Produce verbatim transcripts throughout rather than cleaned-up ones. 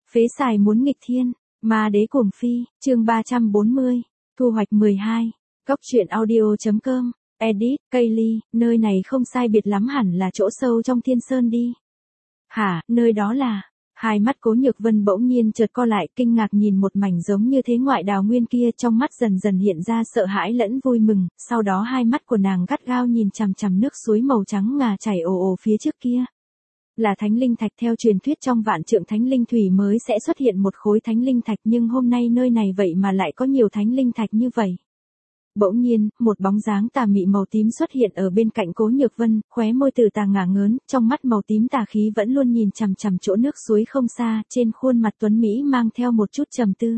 Phế xài muốn nghịch thiên, ma đế cuồng phi, chương ba trăm bốn mươi, thu hoạch mười hai, Cốc truyện audio.com, edit, Kaylee, nơi này không sai biệt lắm hẳn là chỗ sâu trong thiên sơn đi. Hả, nơi đó là, hai mắt Cố Nhược Vân bỗng nhiên chợt co lại, kinh ngạc nhìn một mảnh giống như thế ngoại đào nguyên kia, trong mắt dần dần hiện ra sợ hãi lẫn vui mừng, sau đó hai mắt của nàng gắt gao nhìn chằm chằm nước suối màu trắng ngà chảy ồ ồ phía trước kia. Là thánh linh thạch, theo truyền thuyết trong vạn trượng thánh linh thủy mới sẽ xuất hiện một khối thánh linh thạch, nhưng hôm nay nơi này vậy mà lại có nhiều thánh linh thạch như vậy. Bỗng nhiên, một bóng dáng tà mị màu tím xuất hiện ở bên cạnh Cố Nhược Vân, khóe môi từ tà ngả ngớn, trong mắt màu tím tà khí vẫn luôn nhìn chằm chằm chỗ nước suối không xa, trên khuôn mặt tuấn mỹ mang theo một chút trầm tư.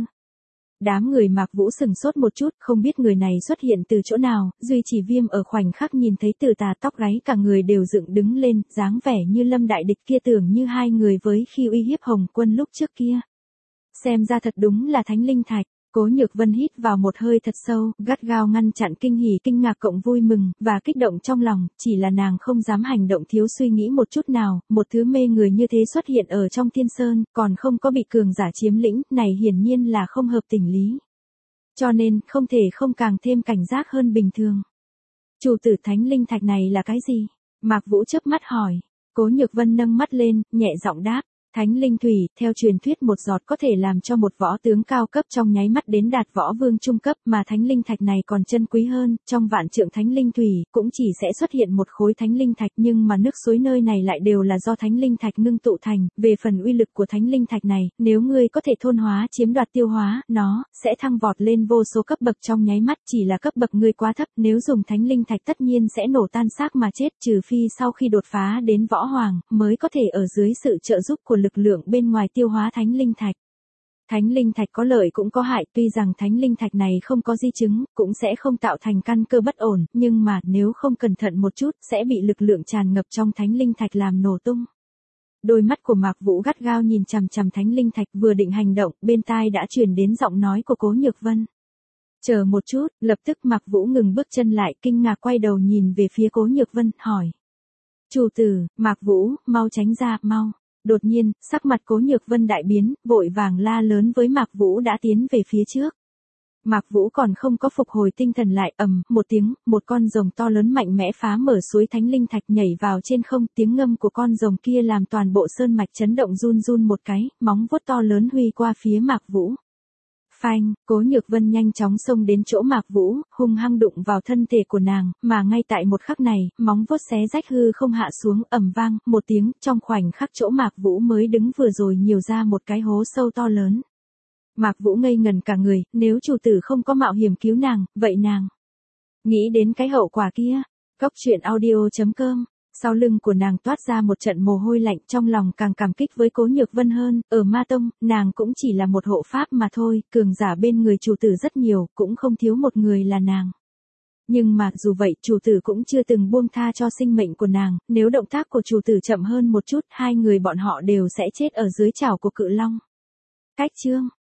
Đám người Mạc Vũ sừng sốt một chút, không biết người này xuất hiện từ chỗ nào, Duy Chỉ Viêm ở khoảnh khắc nhìn thấy từ tà tóc gáy cả người đều dựng đứng lên, dáng vẻ như lâm đại địch kia, tưởng như hai người với khi uy hiếp Hồng Quân lúc trước kia. Xem ra thật đúng là thánh linh thạch. Cố Nhược Vân hít vào một hơi thật sâu, gắt gao ngăn chặn kinh hỉ, kinh ngạc cộng vui mừng, và kích động trong lòng, chỉ là nàng không dám hành động thiếu suy nghĩ một chút nào, một thứ mê người như thế xuất hiện ở trong thiên sơn, còn không có bị cường giả chiếm lĩnh, này hiển nhiên là không hợp tình lý. Cho nên, không thể không càng thêm cảnh giác hơn bình thường. Chủ tử thánh linh thạch này là cái gì? Mạc Vũ chớp mắt hỏi. Cố Nhược Vân nâng mắt lên, nhẹ giọng đáp. Thánh linh thủy, theo truyền thuyết một giọt có thể làm cho một võ tướng cao cấp trong nháy mắt đến đạt võ vương trung cấp, mà thánh linh thạch này còn chân quý hơn, trong vạn trượng thánh linh thủy, cũng chỉ sẽ xuất hiện một khối thánh linh thạch, nhưng mà nước suối nơi này lại đều là do thánh linh thạch ngưng tụ thành, về phần uy lực của thánh linh thạch này, nếu ngươi có thể thôn hóa chiếm đoạt tiêu hóa, nó, sẽ thăng vọt lên vô số cấp bậc trong nháy mắt, chỉ là cấp bậc ngươi quá thấp, nếu dùng thánh linh thạch tất nhiên sẽ nổ tan xác mà chết, trừ phi sau khi đột phá đến võ hoàng, mới có thể ở dưới sự trợ giúp của lực lượng bên ngoài tiêu hóa thánh linh thạch. Thánh linh thạch có lợi cũng có hại, tuy rằng thánh linh thạch này không có di chứng, cũng sẽ không tạo thành căn cơ bất ổn, nhưng mà nếu không cẩn thận một chút, sẽ bị lực lượng tràn ngập trong thánh linh thạch làm nổ tung. Đôi mắt của Mạc Vũ gắt gao nhìn chằm chằm thánh linh thạch, vừa định hành động, bên tai đã truyền đến giọng nói của Cố Nhược Vân. Chờ một chút, lập tức Mạc Vũ ngừng bước chân lại, kinh ngạc quay đầu nhìn về phía Cố Nhược Vân, hỏi. Chủ tử, Mạc Vũ, mau tránh ra, mau. Đột nhiên, sắc mặt Cố Nhược Vân đại biến, vội vàng la lớn với Mạc Vũ đã tiến về phía trước. Mạc Vũ còn không có phục hồi tinh thần lại, ầm, một tiếng, một con rồng to lớn mạnh mẽ phá mở suối thánh linh thạch nhảy vào trên không, tiếng ngâm của con rồng kia làm toàn bộ sơn mạch chấn động run run một cái, móng vuốt to lớn huy qua phía Mạc Vũ. Phanh, Cố Nhược Vân nhanh chóng xông đến chỗ Mạc Vũ, hung hăng đụng vào thân thể của nàng, mà ngay tại một khắc này, móng vuốt xé rách hư không hạ xuống, ầm vang, một tiếng, trong khoảnh khắc chỗ Mạc Vũ mới đứng vừa rồi nhiều ra một cái hố sâu to lớn. Mạc Vũ ngây ngần cả người, nếu chủ tử không có mạo hiểm cứu nàng, vậy nàng nghĩ đến cái hậu quả kia. Cốc truyện audio.com. Sau lưng của nàng toát ra một trận mồ hôi lạnh, trong lòng càng cảm kích với Cố Nhược Vân hơn, ở Ma Tông, nàng cũng chỉ là một hộ pháp mà thôi, cường giả bên người chủ tử rất nhiều, cũng không thiếu một người là nàng. Nhưng mà, dù vậy, chủ tử cũng chưa từng buông tha cho sinh mệnh của nàng, nếu động tác của chủ tử chậm hơn một chút, hai người bọn họ đều sẽ chết ở dưới chảo của cự long. Cách chương